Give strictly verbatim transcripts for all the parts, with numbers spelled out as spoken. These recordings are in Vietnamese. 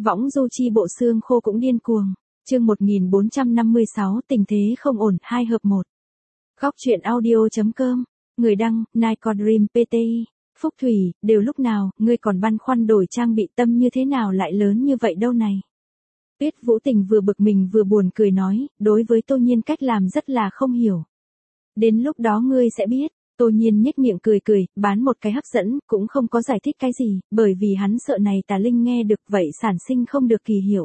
Võng du chi bộ xương khô cũng điên cuồng. Chương một nghìn bốn trăm năm mươi sáu tình thế không ổn, hai hợp một. Góc truyện audio.com. Người đăng, Nicodream pê tê i. Phúc Thủy, đều lúc nào, ngươi còn băn khoăn đổi trang bị tâm như thế nào lại lớn như vậy đâu này. Tuyết Vũ Tình vừa bực mình vừa buồn cười nói, đối với Tô Nhiên cách làm rất là không hiểu. Đến lúc đó ngươi sẽ biết. Tô Nhiên nhếch miệng cười cười, bán một cái hấp dẫn, cũng không có giải thích cái gì, bởi vì hắn sợ này Tà Linh nghe được vậy sản sinh không được kỳ hiểu.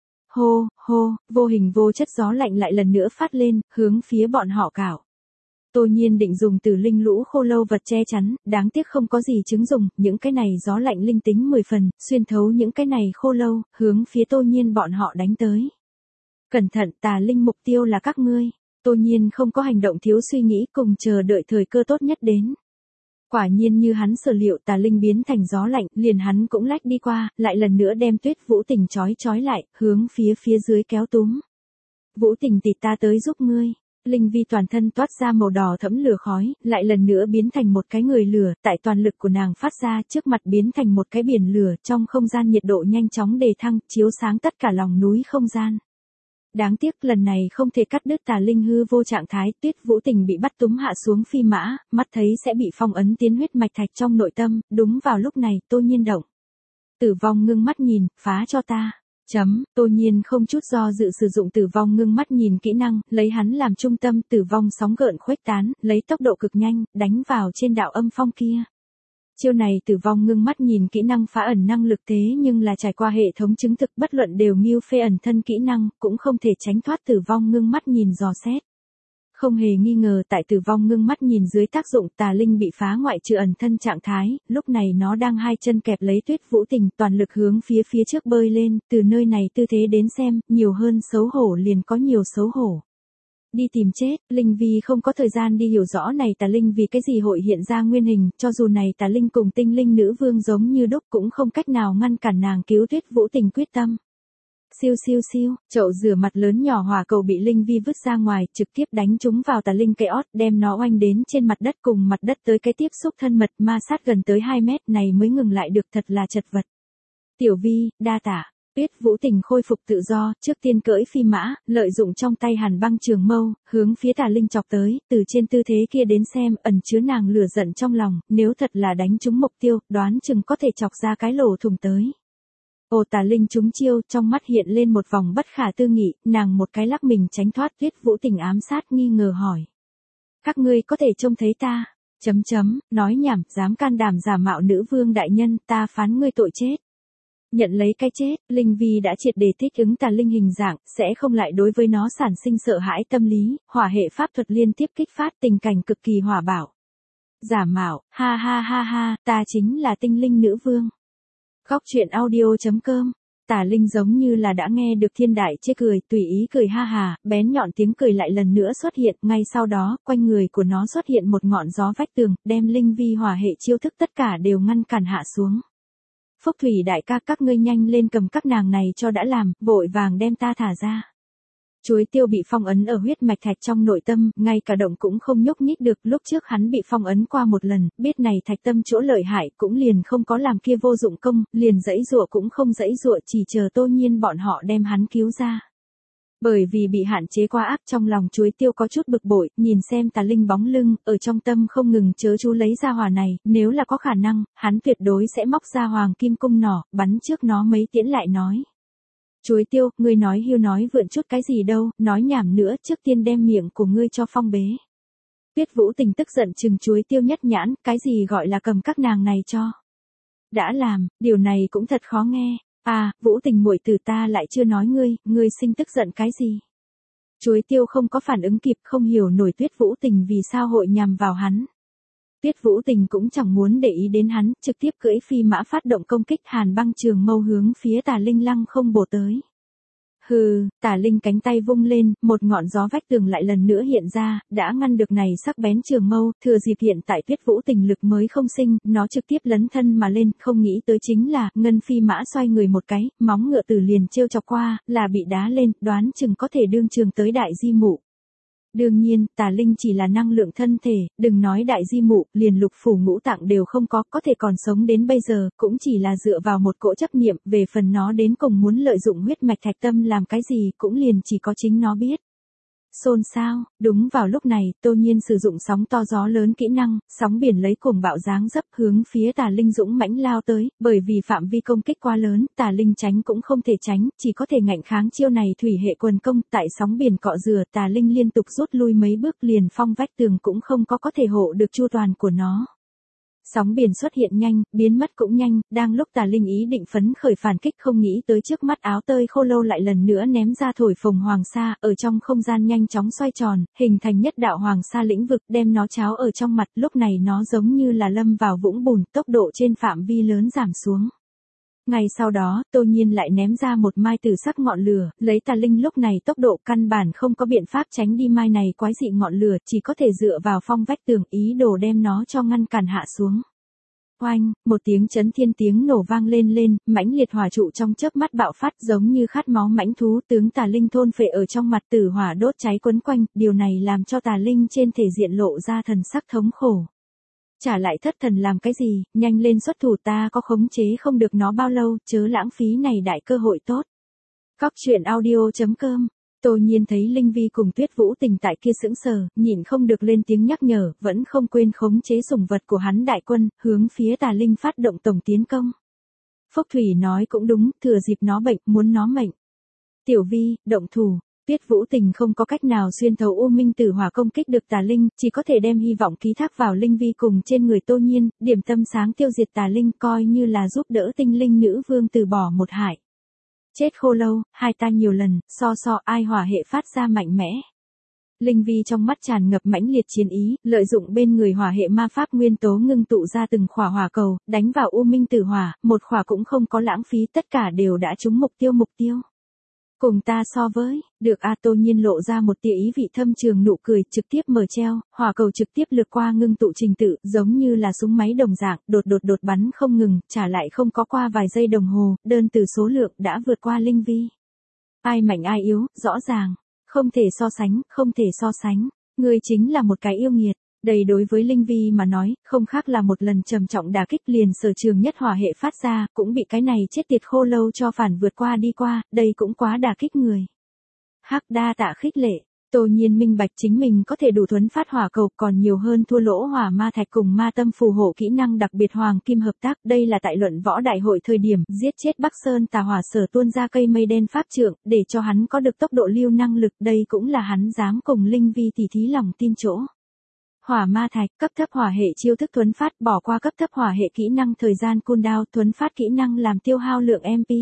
Hô, hô, vô hình vô chất gió lạnh lại lần nữa phát lên, hướng phía bọn họ cào. Tô Nhiên định dùng Tử Linh lũ khô lâu vật che chắn, đáng tiếc không có gì chứng dùng, những cái này gió lạnh linh tính mười phần, xuyên thấu những cái này khô lâu, hướng phía Tô Nhiên bọn họ đánh tới. Cẩn thận, Tà Linh mục tiêu là các ngươi. Tô Nhiên không có hành động thiếu suy nghĩ, cùng chờ đợi thời cơ tốt nhất đến. Quả nhiên như hắn sở liệu, Tà Linh biến thành gió lạnh, liền hắn cũng lách đi qua, lại lần nữa đem Tuyết Vũ Tình trói trói lại, hướng phía phía dưới kéo túm. Vũ Tình tỷ, ta tới giúp ngươi. Linh vi toàn thân toát ra màu đỏ thẫm lửa khói, lại lần nữa biến thành một cái người lửa, tại toàn lực của nàng phát ra, trước mặt biến thành một cái biển lửa, trong không gian nhiệt độ nhanh chóng đề thăng, chiếu sáng tất cả lòng núi không gian. Đáng tiếc lần này không thể cắt đứt Tà Linh hư vô trạng thái, Tuyết Vũ Tình bị bắt túm hạ xuống phi mã, mắt thấy sẽ bị phong ấn tiến huyết mạch thạch trong nội tâm, đúng vào lúc này, Tô Nhiên động. Tử vong ngưng mắt nhìn, phá cho ta. Chấm, Tô Nhiên không chút do dự sử dụng Tử vong ngưng mắt nhìn kỹ năng, lấy hắn làm trung tâm, tử vong sóng gợn khuếch tán, lấy tốc độ cực nhanh, đánh vào trên đạo âm phong kia. Chiêu này Tử vong ngưng mắt nhìn kỹ năng phá ẩn năng lực thế nhưng là trải qua hệ thống chứng thực, bất luận đều nghiêu phê ẩn thân kỹ năng, cũng không thể tránh thoát Tử vong ngưng mắt nhìn dò xét. Không hề nghi ngờ tại Tử vong ngưng mắt nhìn dưới tác dụng, Tà Linh bị phá ngoại trừ ẩn thân trạng thái, lúc này nó đang hai chân kẹp lấy Tuyết Vũ Tình, toàn lực hướng phía phía trước bơi lên, từ nơi này tư thế đến xem, nhiều hơn xấu hổ liền có nhiều xấu hổ. Đi tìm chết, Linh Vi không có thời gian đi hiểu rõ này Tà Linh vì cái gì hội hiện ra nguyên hình, cho dù này Tà Linh cùng tinh linh nữ vương giống như đúc cũng không cách nào ngăn cản nàng cứu Tuyết Vũ Tình quyết tâm. Siêu siêu siêu, chậu rửa mặt lớn nhỏ hỏa cầu bị Linh Vi vứt ra ngoài, trực tiếp đánh trúng vào Tà Linh cây ót, đem nó oanh đến trên mặt đất, cùng mặt đất tới cái tiếp xúc thân mật, ma sát gần tới hai mét này mới ngừng lại được, thật là chật vật. Tiểu Vi, đa tả. Tuyết Vũ Tình khôi phục tự do, trước tiên cưỡi phi mã, lợi dụng trong tay hàn băng trường mâu, hướng phía Tà Linh chọc tới, từ trên tư thế kia đến xem, ẩn chứa nàng lửa giận trong lòng, nếu thật là đánh trúng mục tiêu, đoán chừng có thể chọc ra cái lỗ thủng tới. Ồ, Tà Linh trúng chiêu, trong mắt hiện lên một vòng bất khả tư nghị, nàng một cái lắc mình tránh thoát, Tuyết Vũ Tình ám sát nghi ngờ hỏi. Các ngươi có thể trông thấy ta? Chấm chấm, nói nhảm, dám can đảm giả mạo nữ vương đại nhân, ta phán ngươi tội chết. Nhận lấy cái chết, Linh Vi đã triệt để thích ứng Tà Linh hình dạng, sẽ không lại đối với nó sản sinh sợ hãi tâm lý, hỏa hệ pháp thuật liên tiếp kích phát, tình cảnh cực kỳ hỏa bạo. Giả mạo, ha ha ha ha, ta chính là tinh linh nữ vương. Góc truyện audio.com. Tà Linh giống như là đã nghe được thiên đại chê cười, tùy ý cười ha hà, bén nhọn tiếng cười lại lần nữa xuất hiện, ngay sau đó, quanh người của nó xuất hiện một ngọn gió vách tường, đem Linh Vi hỏa hệ chiêu thức tất cả đều ngăn cản hạ xuống. Phúc Thủy đại ca, các ngươi nhanh lên cầm các nàng này cho đã làm, vội vàng đem ta thả ra. Chuối Tiêu bị phong ấn ở huyết mạch thạch trong nội tâm, ngay cả động cũng không nhúc nhích được, lúc trước hắn bị phong ấn qua một lần, biết này thạch tâm chỗ lợi hại, cũng liền không có làm kia vô dụng công, liền dãy dụa cũng không dãy dụa, chỉ chờ Tô Nhiên bọn họ đem hắn cứu ra. Bởi vì bị hạn chế quá áp, trong lòng Chuối Tiêu có chút bực bội, nhìn xem Tà Linh bóng lưng, ở trong tâm không ngừng chớ chú lấy ra hỏa này, nếu là có khả năng, hắn tuyệt đối sẽ móc ra hoàng kim cung nỏ, bắn trước nó mấy tiễn lại nói. Chuối Tiêu, ngươi nói hiêu nói vượn chút cái gì đâu, nói nhảm nữa, trước tiên đem miệng của ngươi cho phong bế. Tuyết Vũ Tình tức giận chừng Chuối Tiêu nhất nhãn, cái gì gọi là cầm các nàng này cho. Đã làm, điều này cũng thật khó nghe. À, Vũ Tình muội tử, ta lại chưa nói ngươi, ngươi sinh tức giận cái gì? Chuối Tiêu không có phản ứng kịp, không hiểu nổi Tuyết Vũ Tình vì sao hội nhằm vào hắn. Tuyết Vũ Tình cũng chẳng muốn để ý đến hắn, trực tiếp cưỡi phi mã phát động công kích, hàn băng trường mâu hướng phía Tà Linh lăng không bổ tới. Hừ, Tà Linh cánh tay vung lên, một ngọn gió vách tường lại lần nữa hiện ra, đã ngăn được này sắc bén trường mâu, thừa dịp hiện tại Tuyết Vũ Tình lực mới không sinh, nó trực tiếp lấn thân mà lên, không nghĩ tới chính là, ngân phi mã xoay người một cái, móng ngựa tử liền trêu chọc qua, là bị đá lên, đoán chừng có thể đương trường tới đại di mụ. Đương nhiên, tà linh chỉ là năng lượng thân thể, đừng nói đại di mụ, liền lục phủ ngũ tạng đều không có, có thể còn sống đến bây giờ, cũng chỉ là dựa vào một cỗ chấp niệm, về phần nó đến cùng muốn lợi dụng huyết mạch thạch tâm làm cái gì, cũng liền chỉ có chính nó biết. Xôn xao, đúng vào lúc này, Tô Nhiên sử dụng sóng to gió lớn kỹ năng, sóng biển lấy cuồng bạo dáng dấp hướng phía tà linh dũng mãnh lao tới, bởi vì phạm vi công kích quá lớn, tà linh tránh cũng không thể tránh, chỉ có thể ngạnh kháng chiêu này thủy hệ quần công, tại sóng biển cọ rửa, tà linh liên tục rút lui mấy bước liền phong vách tường cũng không có có thể hộ được chu toàn của nó. Sóng biển xuất hiện nhanh, biến mất cũng nhanh, đang lúc tà linh ý định phấn khởi phản kích không nghĩ tới trước mắt áo tơi khô lâu lại lần nữa ném ra thổi phồng hoàng sa, ở trong không gian nhanh chóng xoay tròn, hình thành nhất đạo hoàng sa lĩnh vực đem nó cháo ở trong mặt, lúc này nó giống như là lâm vào vũng bùn, tốc độ trên phạm vi lớn giảm xuống. Ngay sau đó, Tô Nhiên lại ném ra một mai tử sắc ngọn lửa, lấy tà linh lúc này tốc độ căn bản không có biện pháp tránh đi mai này quái dị ngọn lửa, chỉ có thể dựa vào phong vách tường ý đồ đem nó cho ngăn cản hạ xuống. Oanh, một tiếng chấn thiên tiếng nổ vang lên lên, mãnh liệt hỏa trụ trong chớp mắt bạo phát giống như khát máu mãnh thú, tướng tà linh thôn phệ ở trong mặt tử hỏa đốt cháy quấn quanh, điều này làm cho tà linh trên thể diện lộ ra thần sắc thống khổ. Trả lại thất thần làm cái gì, nhanh lên xuất thủ, ta có khống chế không được nó bao lâu, chớ lãng phí này đại cơ hội tốt. Cóc truyện audio chấm com. Tô Nhiên thấy Linh Vi cùng Tuyết Vũ Tình tại kia sững sờ, nhịn không được lên tiếng nhắc nhở, vẫn không quên khống chế sủng vật của hắn đại quân, hướng phía tà linh phát động tổng tiến công. Phúc Thủy nói cũng đúng, thừa dịp nó bệnh, muốn nó mệnh. Tiểu Vi, động thủ. Tuyết Vũ Tình không có cách nào xuyên thấu U Minh Tử Hỏa công kích được tà linh, chỉ có thể đem hy vọng ký thác vào Linh Vi cùng trên người Tô Nhiên, điểm tâm sáng tiêu diệt tà linh coi như là giúp đỡ tinh linh nữ vương từ bỏ một hại. Chết khô lâu, hai ta nhiều lần, so so ai hỏa hệ phát ra mạnh mẽ. Linh Vi trong mắt tràn ngập mãnh liệt chiến ý, lợi dụng bên người hỏa hệ ma pháp nguyên tố ngưng tụ ra từng khỏa hỏa cầu, đánh vào U Minh Tử Hỏa, một khỏa cũng không có lãng phí, tất cả đều đã trúng mục tiêu mục tiêu. Cùng ta so với, được A. Tô Nhiên lộ ra một tia ý vị thâm trường nụ cười, trực tiếp mở treo, hỏa cầu trực tiếp lướt qua ngưng tụ trình tự, giống như là súng máy đồng dạng, đột đột đột bắn không ngừng, trả lại không có qua vài giây đồng hồ, đơn từ số lượng đã vượt qua Linh Vi. Ai mạnh ai yếu, rõ ràng, không thể so sánh, không thể so sánh, ngươi chính là một cái yêu nghiệt. Đây đối với Linh Vi mà nói, không khác là một lần trầm trọng đả kích, liền sở trường nhất hỏa hệ phát ra, cũng bị cái này chết tiệt khô lâu cho phản vượt qua đi qua, đây cũng quá đả kích người. Hắc đa tạ khích lệ, Tô Nhiên minh bạch chính mình có thể đủ thuấn phát hỏa cầu, còn nhiều hơn thua lỗ hỏa ma thạch cùng ma tâm phù hộ kỹ năng đặc biệt hoàng kim hợp tác, đây là tại luận võ đại hội thời điểm, giết chết Bắc Sơn tà hỏa sở tuôn ra cây mây đen pháp trượng, để cho hắn có được tốc độ lưu năng lực, đây cũng là hắn dám cùng Linh Vi tỉ thí lòng tin chỗ. Hỏa ma thạch, cấp thấp hỏa hệ chiêu thức thuấn phát, bỏ qua cấp thấp hỏa hệ kỹ năng thời gian cooldown, thuấn phát kỹ năng làm tiêu hao lượng em pê.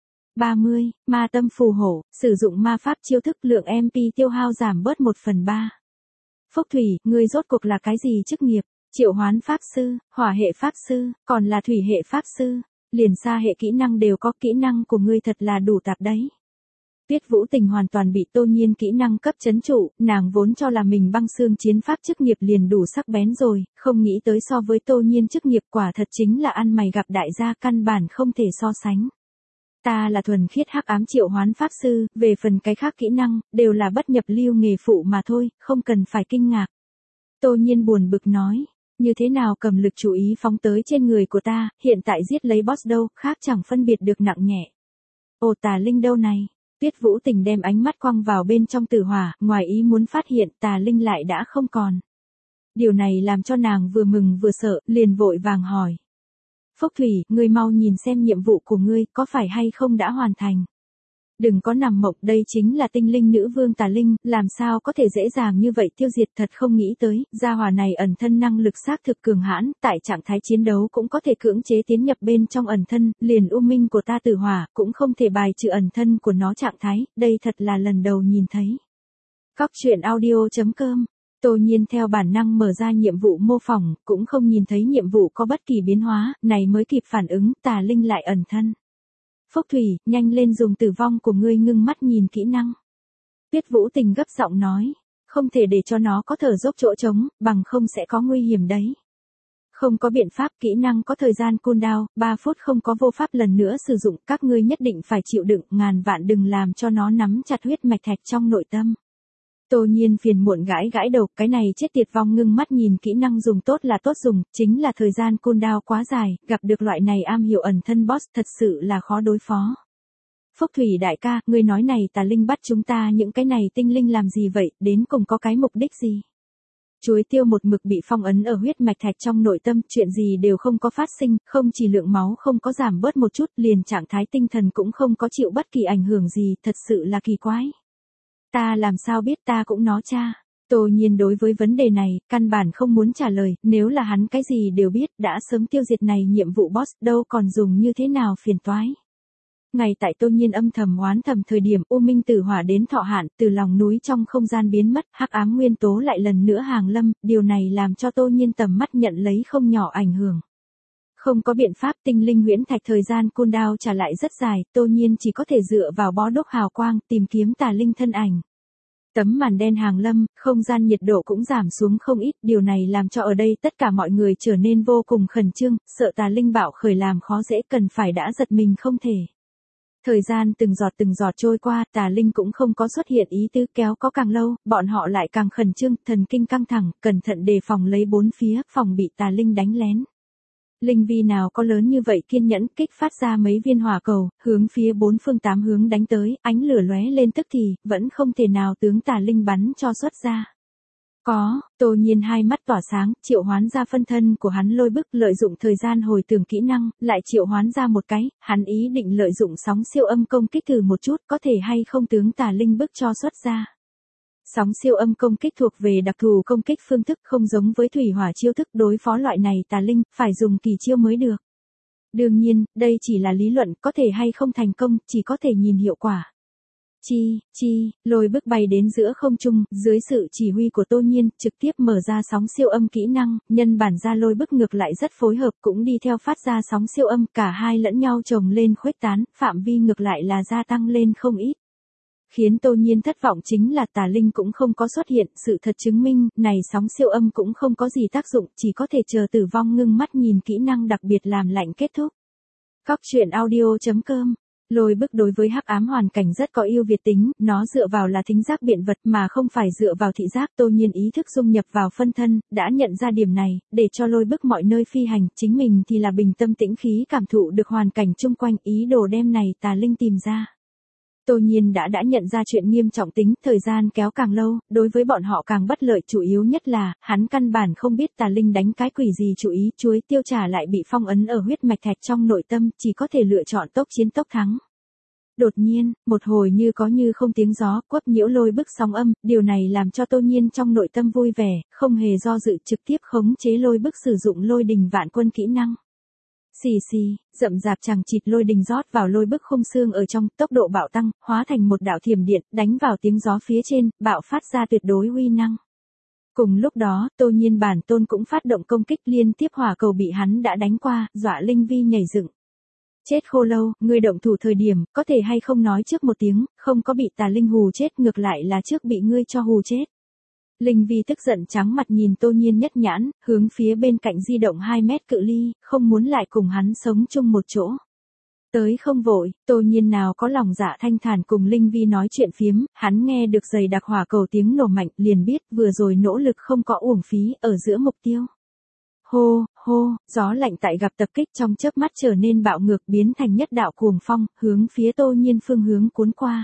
ba mươi, ma tâm phù hộ, sử dụng ma pháp chiêu thức lượng em pê tiêu hao giảm bớt một phần ba. Phúc Thủy, ngươi rốt cuộc là cái gì chức nghiệp? Triệu hoán pháp sư, hỏa hệ pháp sư, còn là thủy hệ pháp sư, liền xa hệ kỹ năng đều có, kỹ năng của ngươi thật là đủ tạp đấy. Tuyết Vũ Tình hoàn toàn bị Tô Nhiên kỹ năng cấp chấn trụ, nàng vốn cho là mình băng xương chiến pháp chức nghiệp liền đủ sắc bén rồi, không nghĩ tới so với Tô Nhiên chức nghiệp quả thật chính là ăn mày gặp đại gia, căn bản không thể so sánh. Ta là thuần khiết hắc ám triệu hoán pháp sư, về phần cái khác kỹ năng, đều là bất nhập lưu nghề phụ mà thôi, không cần phải kinh ngạc. Tô Nhiên buồn bực nói, như thế nào cầm lực chú ý phóng tới trên người của ta, hiện tại giết lấy boss đâu, khác chẳng phân biệt được nặng nhẹ. Ồ tà linh đâu này? Tuyết Vũ Tình đem ánh mắt quăng vào bên trong tử hỏa, ngoài ý muốn phát hiện tà linh lại đã không còn. Điều này làm cho nàng vừa mừng vừa sợ, liền vội vàng hỏi. Phúc Thủy, ngươi mau nhìn xem nhiệm vụ của ngươi có phải hay không đã hoàn thành. Đừng có nằm mộng, đây chính là tinh linh nữ vương tà linh, làm sao có thể dễ dàng như vậy tiêu diệt, thật không nghĩ tới, gia hỏa này ẩn thân năng lực xác thực cường hãn, tại trạng thái chiến đấu cũng có thể cưỡng chế tiến nhập bên trong ẩn thân, liền U Minh của ta tử hỏa, cũng không thể bài trừ ẩn thân của nó trạng thái, đây thật là lần đầu nhìn thấy. Cóc truyện audio chấm com. Tô Nhiên theo bản năng mở ra nhiệm vụ mô phỏng, cũng không nhìn thấy nhiệm vụ có bất kỳ biến hóa, này mới kịp phản ứng, tà linh lại ẩn thân. Phúc Thủy, nhanh lên dùng tử vong của ngươi ngưng mắt nhìn kỹ năng. Tuyết Vũ Tình gấp giọng nói, không thể để cho nó có thở dốc chỗ trống, bằng không sẽ có nguy hiểm đấy. Không có biện pháp, kỹ năng có thời gian cooldown, ba phút không có vô pháp lần nữa sử dụng, các ngươi nhất định phải chịu đựng, ngàn vạn đừng làm cho nó nắm chặt huyết mạch thạch trong nội tâm. Tô Nhiên phiền muộn gãi gãi đầu, cái này chết tiệt vong ngưng mắt nhìn kỹ năng dùng tốt là tốt dùng, chính là thời gian cooldown quá dài, gặp được loại này am hiểu ẩn thân boss thật sự là khó đối phó. Phúc Thủy đại ca, ngươi nói này tà linh bắt chúng ta những cái này tinh linh làm gì vậy, đến cùng có cái mục đích gì? Chuối tiêu một mực bị phong ấn ở huyết mạch thạch trong nội tâm, chuyện gì đều không có phát sinh, không chỉ lượng máu không có giảm bớt một chút, liền trạng thái tinh thần cũng không có chịu bất kỳ ảnh hưởng gì, thật sự là kỳ quái. Ta làm sao biết, ta cũng nó cha. Tô Nhiên đối với vấn đề này, căn bản không muốn trả lời, nếu là hắn cái gì đều biết, đã sớm tiêu diệt này nhiệm vụ boss, đâu còn dùng như thế nào phiền toái. Ngày tại Tô Nhiên âm thầm oán thầm thời điểm U Minh Tử Hỏa đến thọ hạn, từ lòng núi trong không gian biến mất, hắc ám nguyên tố lại lần nữa hàng lâm, điều này làm cho Tô Nhiên tầm mắt nhận lấy không nhỏ ảnh hưởng. Không có biện pháp, tinh linh huyễn thạch thời gian cooldown trả lại rất dài, Tô Nhiên chỉ có thể dựa vào bó đúc hào quang, tìm kiếm tà linh thân ảnh. Tấm màn đen hàng lâm, không gian nhiệt độ cũng giảm xuống không ít, điều này làm cho ở đây tất cả mọi người trở nên vô cùng khẩn trương, sợ tà linh bạo khởi làm khó dễ, cần phải đã giật mình không thể. Thời gian từng giọt từng giọt trôi qua, tà linh cũng không có xuất hiện ý tứ, kéo có càng lâu, bọn họ lại càng khẩn trương, thần kinh căng thẳng, cẩn thận đề phòng lấy bốn phía, phòng bị tà linh đánh lén. Linh vi nào có lớn như vậy kiên nhẫn, kích phát ra mấy viên hỏa cầu, hướng phía bốn phương tám hướng đánh tới, ánh lửa lóe lên tức thì, vẫn không thể nào tướng tà linh bắn cho xuất ra. Có, Tô Nhiên hai mắt tỏa sáng, triệu hoán ra phân thân của hắn lôi bức, lợi dụng thời gian hồi tưởng kỹ năng, lại triệu hoán ra một cái, hắn ý định lợi dụng sóng siêu âm công kích thử một chút, có thể hay không tướng tà linh bức cho xuất ra. Sóng siêu âm công kích thuộc về đặc thù công kích phương thức, không giống với thủy hỏa chiêu thức, đối phó loại này tà linh, phải dùng kỳ chiêu mới được. Đương nhiên, đây chỉ là lý luận, có thể hay không thành công, chỉ có thể nhìn hiệu quả. Chi, chi, lôi bức bay đến giữa không trung, dưới sự chỉ huy của Tô Nhiên, trực tiếp mở ra sóng siêu âm kỹ năng, nhân bản ra lôi bức ngược lại rất phối hợp, cũng đi theo phát ra sóng siêu âm, cả hai lẫn nhau chồng lên khuếch tán, phạm vi ngược lại là gia tăng lên không ít. Khiến Tô Nhiên thất vọng chính là tà linh cũng không có xuất hiện, sự thật chứng minh, này sóng siêu âm cũng không có gì tác dụng, chỉ có thể chờ tử vong ngưng mắt nhìn kỹ năng đặc biệt làm lạnh kết thúc. Góc truyện audio chấm com. Lôi bức đối với hắc ám hoàn cảnh rất có ưu việt tính, nó dựa vào là thính giác biện vật mà không phải dựa vào thị giác. Tô Nhiên ý thức dung nhập vào phân thân, đã nhận ra điểm này, để cho lôi bức mọi nơi phi hành, chính mình thì là bình tâm tĩnh khí cảm thụ được hoàn cảnh chung quanh, ý đồ đem này tà linh tìm ra. Tô Nhiên đã đã nhận ra chuyện nghiêm trọng tính, thời gian kéo càng lâu, đối với bọn họ càng bất lợi, chủ yếu nhất là, hắn căn bản không biết tà linh đánh cái quỷ gì, chú ý, chuối tiêu trả lại bị phong ấn ở huyết mạch thạch trong nội tâm, chỉ có thể lựa chọn tốc chiến tốc thắng. Đột nhiên, một hồi như có như không tiếng gió, quấp nhiễu lôi bức sóng âm, điều này làm cho Tô Nhiên trong nội tâm vui vẻ, không hề do dự trực tiếp khống chế lôi bức sử dụng lôi đình vạn quân kỹ năng. Xì xì, rậm rạp chằng chịt lôi đình rót vào lôi bức khung xương ở trong, tốc độ bạo tăng, hóa thành một đạo thiểm điện, đánh vào tiếng gió phía trên, bạo phát ra tuyệt đối uy năng. Cùng lúc đó, Tô Nhiên bản tôn cũng phát động công kích, liên tiếp hỏa cầu bị hắn đã đánh qua, dọa linh vi nhảy dựng. Chết khô lâu, ngươi động thủ thời điểm, có thể hay không nói trước một tiếng, không có bị tà linh hù chết, ngược lại là trước bị ngươi cho hù chết. Linh vi tức giận trắng mặt nhìn Tô Nhiên nhất nhãn, hướng phía bên cạnh di động hai mét cự ly, không muốn lại cùng hắn sống chung một chỗ. Tới không vội, Tô Nhiên nào có lòng dạ thanh thản cùng Linh vi nói chuyện phiếm, hắn nghe được dày đặc hỏa cầu tiếng nổ mạnh, liền biết vừa rồi nỗ lực không có uổng phí, ở giữa mục tiêu. Hô, hô, gió lạnh tại gặp tập kích trong chớp mắt trở nên bạo ngược, biến thành nhất đạo cuồng phong, hướng phía Tô Nhiên phương hướng cuốn qua.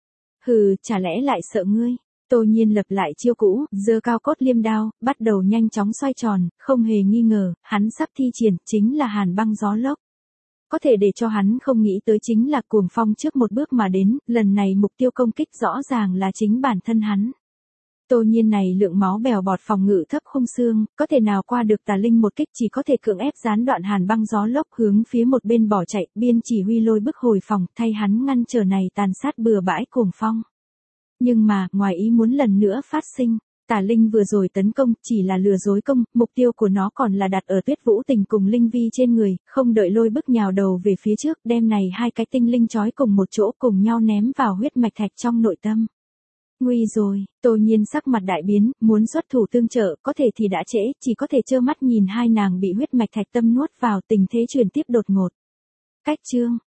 Hừ, chả lẽ lại sợ ngươi? Tô Nhiên lập lại chiêu cũ, giơ cao cốt liêm đao, bắt đầu nhanh chóng xoay tròn, không hề nghi ngờ, hắn sắp thi triển, chính là hàn băng gió lốc. Có thể để cho hắn không nghĩ tới chính là cuồng phong trước một bước mà đến, lần này mục tiêu công kích rõ ràng là chính bản thân hắn. Tô Nhiên này lượng máu bèo bọt phòng ngự thấp không xương, có thể nào qua được tà linh một kích, chỉ có thể cưỡng ép gián đoạn hàn băng gió lốc, hướng phía một bên bỏ chạy, biên chỉ huy lôi bức hồi phòng, thay hắn ngăn trở này tàn sát bừa bãi cuồng phong. Nhưng mà, ngoài ý muốn lần nữa phát sinh, tà linh vừa rồi tấn công, chỉ là lừa dối công, mục tiêu của nó còn là đặt ở Tuyết Vũ Tình cùng Linh Vi trên người, không đợi lôi bức nhào đầu về phía trước, đem này hai cái tinh linh trói cùng một chỗ cùng nhau ném vào huyết mạch thạch trong nội tâm. Nguy rồi, Tô Nhiên sắc mặt đại biến, muốn xuất thủ tương trợ, có thể thì đã trễ, chỉ có thể trơ mắt nhìn hai nàng bị huyết mạch thạch tâm nuốt vào, tình thế chuyển tiếp đột ngột. Cách chương,